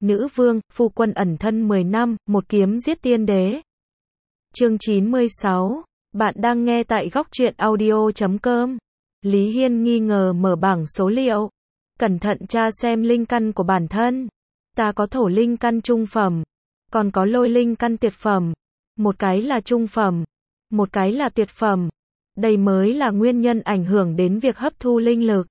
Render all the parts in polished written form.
Nữ vương, phu quân ẩn thân 10 năm, một kiếm giết tiên đế. Chương 96. Bạn đang nghe tại góc truyện audio.com. Lý Hiên nghi ngờ mở bảng số liệu. Cẩn thận tra xem linh căn của bản thân. Ta có thổ linh căn trung phẩm, còn có lôi linh căn tuyệt phẩm. Một cái là trung phẩm, một cái là tuyệt phẩm. Đây mới là nguyên nhân ảnh hưởng đến việc hấp thu linh lực.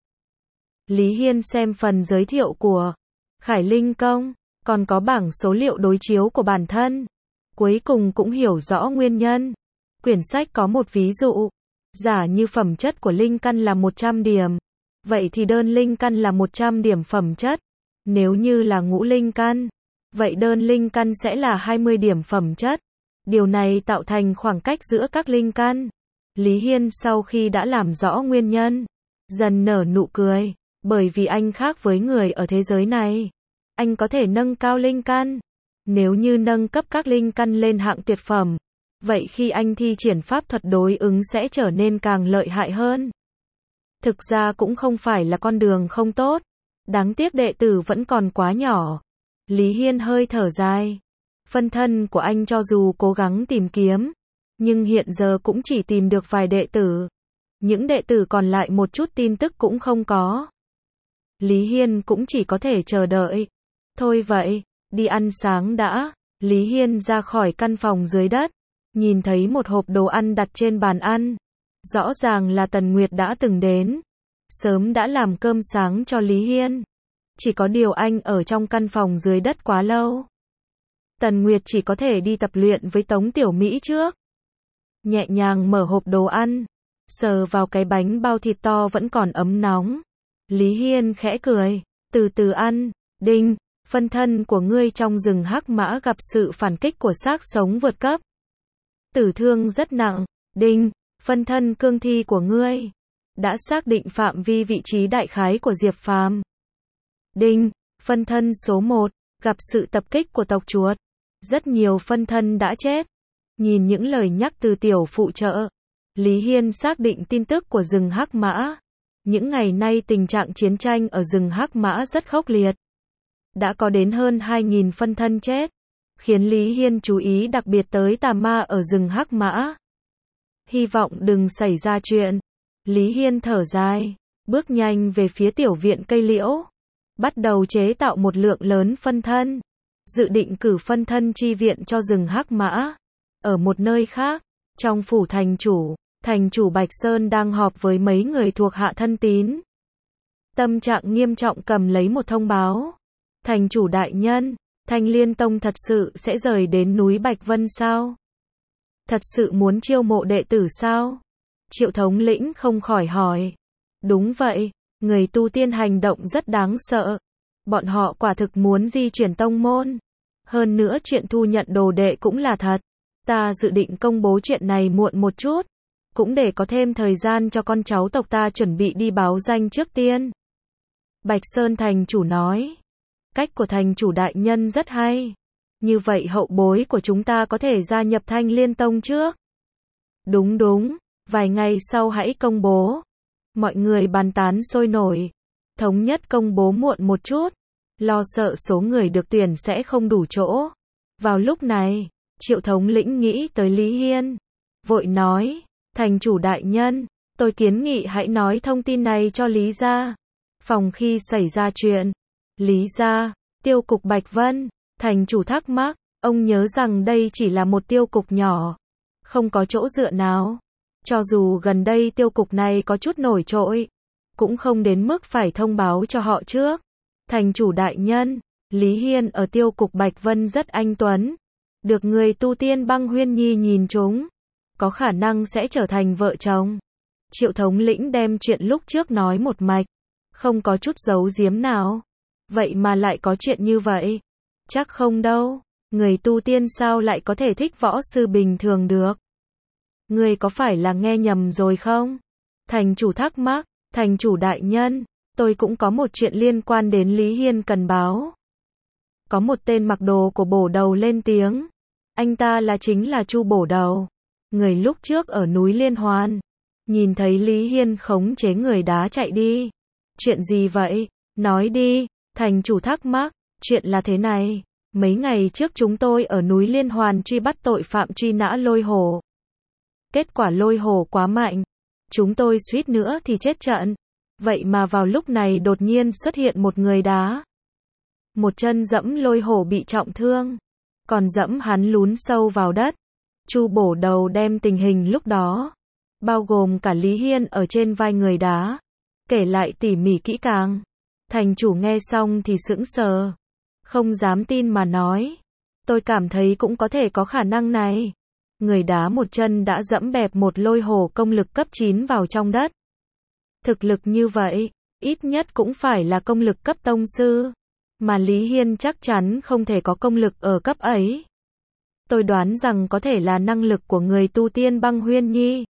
Lý Hiên xem phần giới thiệu của Khải Linh Công, còn có bảng số liệu đối chiếu của bản thân. Cuối cùng cũng hiểu rõ nguyên nhân. Quyển sách có một ví dụ. Giả như phẩm chất của linh căn là 100 điểm. Vậy thì đơn linh căn là 100 điểm phẩm chất. Nếu như là ngũ linh căn, vậy đơn linh căn sẽ là 20 điểm phẩm chất. Điều này tạo thành khoảng cách giữa các linh căn. Lý Hiên sau khi đã làm rõ nguyên nhân, dần nở nụ cười. Bởi vì anh khác với người ở thế giới này. Anh có thể nâng cao linh căn. Nếu như nâng cấp các linh căn lên hạng tuyệt phẩm, vậy khi anh thi triển pháp thuật đối ứng sẽ trở nên càng lợi hại hơn. Thực ra cũng không phải là con đường không tốt. Đáng tiếc đệ tử vẫn còn quá nhỏ. Lý Hiên hơi thở dài. Phân thân của anh cho dù cố gắng tìm kiếm, nhưng hiện giờ cũng chỉ tìm được vài đệ tử. Những đệ tử còn lại một chút tin tức cũng không có. Lý Hiên cũng chỉ có thể chờ đợi. Thôi vậy, đi ăn sáng đã. Lý Hiên ra khỏi căn phòng dưới đất, nhìn thấy một hộp đồ ăn đặt trên bàn ăn. Rõ ràng là Tần Nguyệt đã từng đến. Sớm đã làm cơm sáng cho Lý Hiên. Chỉ có điều anh ở trong căn phòng dưới đất quá lâu. Tần Nguyệt chỉ có thể đi tập luyện với Tống Tiểu Mỹ trước. Nhẹ nhàng mở hộp đồ ăn, sờ vào cái bánh bao thịt to vẫn còn ấm nóng. Lý Hiên khẽ cười, từ từ ăn. Đinh, phân thân của ngươi trong rừng hắc mã gặp sự phản kích của xác sống vượt cấp. Tử thương rất nặng. Đinh, phân thân cương thi của ngươi đã xác định phạm vi vị trí đại khái của Diệp Phàm. Đinh, phân thân số 1 gặp sự tập kích của tộc chuột. Rất nhiều phân thân đã chết. Nhìn những lời nhắc từ tiểu phụ trợ, Lý Hiên xác định tin tức của rừng hắc mã. Những ngày nay tình trạng chiến tranh ở rừng hắc mã rất khốc liệt. Đã có đến hơn 2.000 phân thân chết, khiến Lý Hiên chú ý đặc biệt tới tà ma ở rừng hắc mã. Hy vọng đừng xảy ra chuyện. Lý Hiên thở dài, bước nhanh về phía tiểu viện cây liễu, bắt đầu chế tạo một lượng lớn phân thân, dự định cử phân thân chi viện cho rừng hắc mã. Ở một nơi khác, trong phủ thành chủ Bạch Sơn đang họp với mấy người thuộc hạ thân tín. Tâm trạng nghiêm trọng cầm lấy một thông báo. Thành chủ đại nhân, Thanh Liên Tông thật sự sẽ rời đến núi Bạch Vân sao? Thật sự muốn chiêu mộ đệ tử sao? Triệu thống lĩnh không khỏi hỏi. Đúng vậy, người tu tiên hành động rất đáng sợ. Bọn họ quả thực muốn di chuyển tông môn. Hơn nữa chuyện thu nhận đồ đệ cũng là thật. Ta dự định công bố chuyện này muộn một chút, cũng để có thêm thời gian cho con cháu tộc ta chuẩn bị đi báo danh trước tiên. Bạch Sơn thành chủ nói. Cách của thành chủ đại nhân rất hay. Như vậy hậu bối của chúng ta có thể gia nhập Thanh Liên Tông trước. Đúng, vài ngày sau hãy công bố. Mọi người bàn tán sôi nổi. Thống nhất công bố muộn một chút, lo sợ số người được tuyển sẽ không đủ chỗ. Vào lúc này, Triệu thống lĩnh nghĩ tới Lý Hiên, vội nói, thành chủ đại nhân, tôi kiến nghị hãy nói thông tin này cho Lý gia. Phòng khi xảy ra chuyện, Lý gia, tiêu cục Bạch Vân, thành chủ thắc mắc, ông nhớ rằng đây chỉ là một tiêu cục nhỏ, không có chỗ dựa nào. Cho dù gần đây tiêu cục này có chút nổi trội, cũng không đến mức phải thông báo cho họ trước. Thành chủ đại nhân, Lý Hiên ở tiêu cục Bạch Vân rất anh tuấn, được người tu tiên Băng Huyên Nhi nhìn trúng, có khả năng sẽ trở thành vợ chồng. Triệu thống lĩnh đem chuyện lúc trước nói một mạch, không có chút giấu giếm nào. Vậy mà lại có chuyện như vậy? Chắc không đâu, người tu tiên sao lại có thể thích võ sư bình thường được? Người có phải là nghe nhầm rồi không? Thành chủ thắc mắc, thành chủ đại nhân, tôi cũng có một chuyện liên quan đến Lý Hiên cần báo. Có một tên mặc đồ của Bổ Đầu lên tiếng. Anh ta chính là Chu Bổ Đầu, người lúc trước ở núi Liên Hoan. Nhìn thấy Lý Hiên khống chế người đá chạy đi. Chuyện gì vậy? Nói đi, thành chủ thắc mắc. Chuyện là thế này, mấy ngày trước chúng tôi ở núi Liên Hoàn truy bắt tội phạm truy nã lôi hổ. Kết quả lôi hổ quá mạnh, chúng tôi suýt nữa thì chết trận. Vậy mà vào lúc này đột nhiên xuất hiện một người đá. Một chân dẫm lôi hổ bị trọng thương, còn dẫm hắn lún sâu vào đất. Chu Bổ Đầu đem tình hình lúc đó, bao gồm cả Lý Hiên ở trên vai người đá, kể lại tỉ mỉ kỹ càng. Thành chủ nghe xong thì sững sờ, không dám tin mà nói, tôi cảm thấy cũng có thể có khả năng này. Người đá một chân đã dẫm bẹp một lôi hổ công lực cấp 9 vào trong đất. Thực lực như vậy, ít nhất cũng phải là công lực cấp tông sư, mà Lý Hiên chắc chắn không thể có công lực ở cấp ấy. Tôi đoán rằng có thể là năng lực của người tu tiên Băng Huyên Nhi.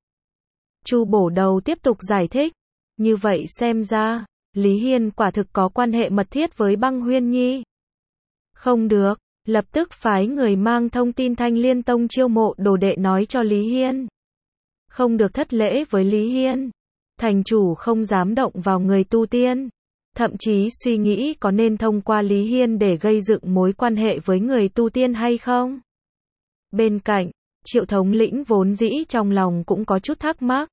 Chu Bổ Đầu tiếp tục giải thích, như vậy xem ra, Lý Hiên quả thực có quan hệ mật thiết với Băng Huyên Nhi. Không được, lập tức phái người mang thông tin Thanh Liên Tông chiêu mộ đồ đệ nói cho Lý Hiên. Không được thất lễ với Lý Hiên. Thành chủ không dám động vào người tu tiên, thậm chí suy nghĩ có nên thông qua Lý Hiên để gây dựng mối quan hệ với người tu tiên hay không. Bên cạnh, Triệu thống lĩnh vốn dĩ trong lòng cũng có chút thắc mắc.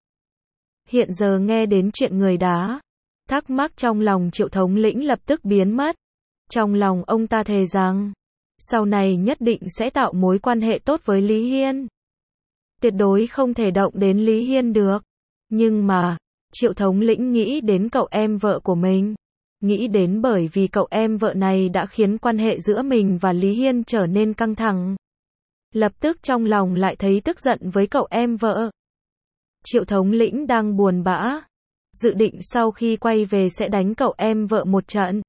Hiện giờ nghe đến chuyện người đá, thắc mắc trong lòng Triệu thống lĩnh lập tức biến mất. Trong lòng ông ta thề rằng, sau này nhất định sẽ tạo mối quan hệ tốt với Lý Hiên. Tuyệt đối không thể động đến Lý Hiên được. Nhưng mà, Triệu thống lĩnh nghĩ đến cậu em vợ của mình. Nghĩ đến bởi vì cậu em vợ này đã khiến quan hệ giữa mình và Lý Hiên trở nên căng thẳng. Lập tức trong lòng lại thấy tức giận với cậu em vợ. Triệu thống lĩnh đang buồn bã, dự định sau khi quay về sẽ đánh cậu em vợ một trận,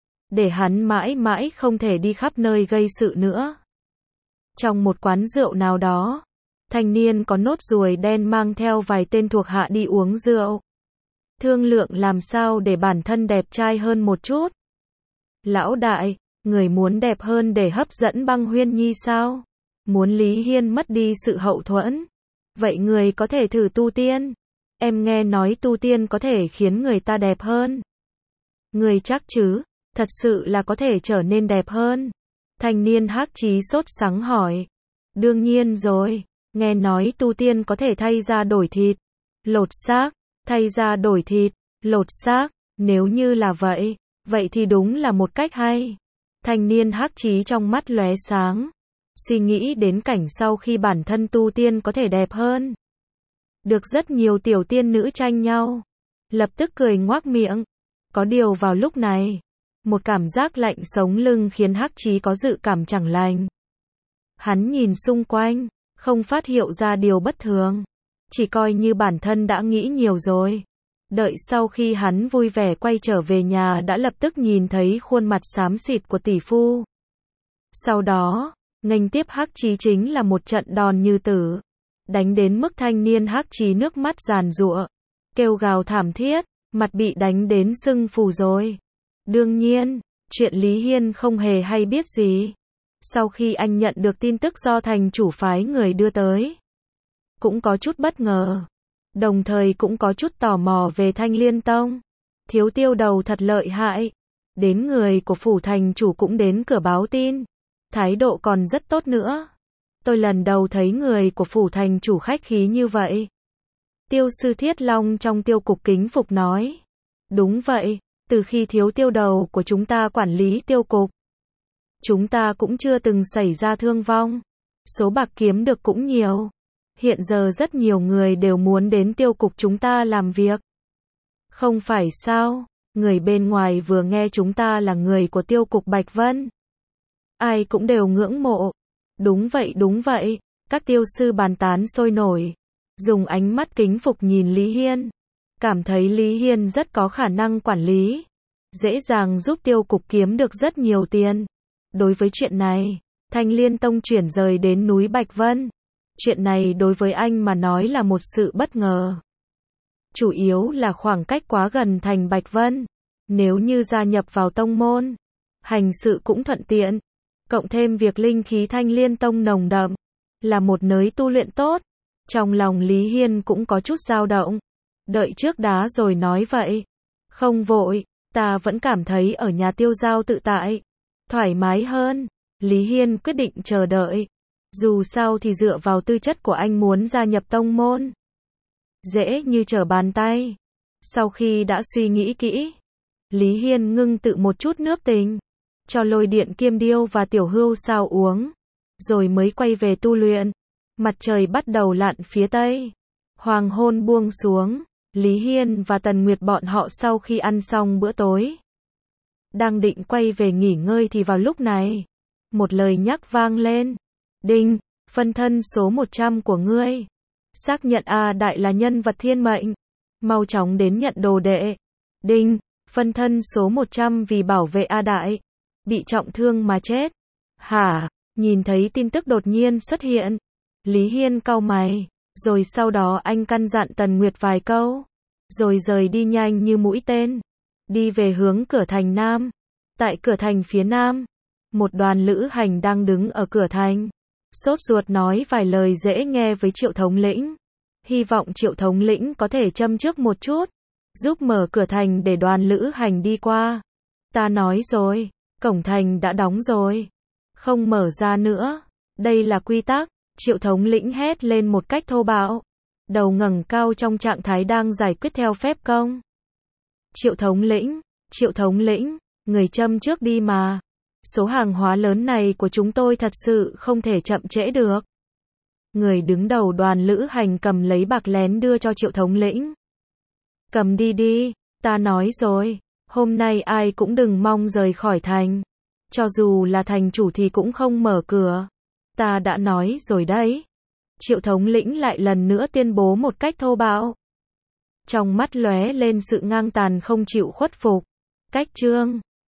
để hắn mãi mãi không thể đi khắp nơi gây sự nữa. Trong một quán rượu nào đó, thanh niên có nốt ruồi đen mang theo vài tên thuộc hạ đi uống rượu. Thương lượng làm sao để bản thân đẹp trai hơn một chút. Lão đại, người muốn đẹp hơn để hấp dẫn Băng Huyên Nhi sao? Muốn Lý Hiên mất đi sự hậu thuẫn? Vậy người có thể thử tu tiên. Em nghe nói tu tiên có thể khiến người ta đẹp hơn. Người chắc chứ? Thật sự là có thể trở nên đẹp hơn? Thanh niên hắc chí sốt sắng hỏi. Đương nhiên rồi, nghe nói tu tiên có thể thay da đổi thịt, lột xác, thay da đổi thịt, lột xác, nếu như là vậy, vậy thì đúng là một cách hay. Thanh niên hắc chí trong mắt lóe sáng, suy nghĩ đến cảnh sau khi bản thân tu tiên có thể đẹp hơn. Được rất nhiều tiểu tiên nữ tranh nhau, lập tức cười ngoác miệng. Có điều vào lúc này, một cảm giác lạnh sống lưng khiến hắc chí có dự cảm chẳng lành. Hắn nhìn xung quanh, không phát hiện ra điều bất thường, chỉ coi như bản thân đã nghĩ nhiều rồi. Đợi sau khi hắn vui vẻ quay trở về nhà đã lập tức nhìn thấy khuôn mặt xám xịt của tỷ phu. Sau đó, nghênh tiếp hắc chí chính là một trận đòn như tử, đánh đến mức thanh niên hắc chí nước mắt giàn giụa, kêu gào thảm thiết, mặt bị đánh đến sưng phù rồi. Đương nhiên, chuyện Lý Hiên không hề hay biết gì. Sau khi anh nhận được tin tức do thành chủ phái người đưa tới, cũng có chút bất ngờ, đồng thời cũng có chút tò mò về Thanh Liên Tông. Thiếu Tiêu Đầu thật lợi hại, đến người của phủ thành chủ cũng đến cửa báo tin, thái độ còn rất tốt nữa. Tôi lần đầu thấy người của phủ thành chủ khách khí như vậy. Tiêu sư Thiết Long trong tiêu cục kính phục nói. Đúng vậy, từ khi Thiếu Tiêu Đầu của chúng ta quản lý tiêu cục, chúng ta cũng chưa từng xảy ra thương vong, số bạc kiếm được cũng nhiều. Hiện giờ rất nhiều người đều muốn đến tiêu cục chúng ta làm việc. Không phải sao, người bên ngoài vừa nghe chúng ta là người của tiêu cục Bạch Vân, ai cũng đều ngưỡng mộ. Đúng vậy, các tiêu sư bàn tán sôi nổi, dùng ánh mắt kính phục nhìn Lý Hiên, cảm thấy Lý Hiên rất có khả năng quản lý, dễ dàng giúp tiêu cục kiếm được rất nhiều tiền. Đối với chuyện này, Thanh Liên Tông chuyển rời đến núi Bạch Vân. Chuyện này đối với anh mà nói là một sự bất ngờ. Chủ yếu là khoảng cách quá gần thành Bạch Vân. Nếu như gia nhập vào tông môn, hành sự cũng thuận tiện. Cộng thêm việc linh khí Thanh Liên Tông nồng đậm, là một nơi tu luyện tốt. Trong lòng Lý Hiên cũng có chút dao động. Đợi trước đá rồi nói vậy. Không vội, ta vẫn cảm thấy ở nhà Tiêu Giao tự tại. thoải mái hơn. Lý Hiên quyết định chờ đợi. Dù sao thì dựa vào tư chất của anh muốn gia nhập tông môn, dễ như trở bàn tay. Sau khi đã suy nghĩ kỹ, Lý Hiên ngưng tự một chút nước tình, cho Lôi Điện Kiêm Điêu và Tiểu Hưu sao uống, rồi mới quay về tu luyện. Mặt trời bắt đầu lặn phía tây, hoàng hôn buông xuống. Lý Hiên và Tần Nguyệt bọn họ sau khi ăn xong bữa tối, đang định quay về nghỉ ngơi thì vào lúc này, một lời nhắc vang lên. Đinh, phân thân số 100 của ngươi. Xác nhận A Đại là nhân vật thiên mệnh. Mau chóng đến nhận đồ đệ. Đinh, phân thân số 100 vì bảo vệ A Đại, bị trọng thương mà chết. Hả? Nhìn thấy tin tức đột nhiên xuất hiện, Lý Hiên cau mày, rồi sau đó anh căn dặn Tần Nguyệt vài câu, rồi rời đi nhanh như mũi tên, đi về hướng cửa thành Nam. Tại cửa thành phía Nam, một đoàn lữ hành đang đứng ở cửa thành, sốt ruột nói vài lời dễ nghe với Triệu thống lĩnh. Hy vọng Triệu thống lĩnh có thể châm trước một chút, giúp mở cửa thành để đoàn lữ hành đi qua. Ta nói rồi, cổng thành đã đóng rồi, không mở ra nữa. Đây là quy tắc, Triệu thống lĩnh hét lên một cách thô bạo, đầu ngẩng cao trong trạng thái đang giải quyết theo phép công. Triệu thống lĩnh, người châm trước đi mà. Số hàng hóa lớn này của chúng tôi thật sự không thể chậm trễ được. Người đứng đầu đoàn lữ hành cầm lấy bạc lén đưa cho Triệu thống lĩnh. Cầm đi đi, ta nói rồi, hôm nay ai cũng đừng mong rời khỏi thành. Cho dù là thành chủ thì cũng không mở cửa. Ta đã nói rồi đấy. Triệu thống lĩnh lại lần nữa tuyên bố một cách thô bạo, trong mắt lóe lên sự ngang tàn không chịu khuất phục. Cách chương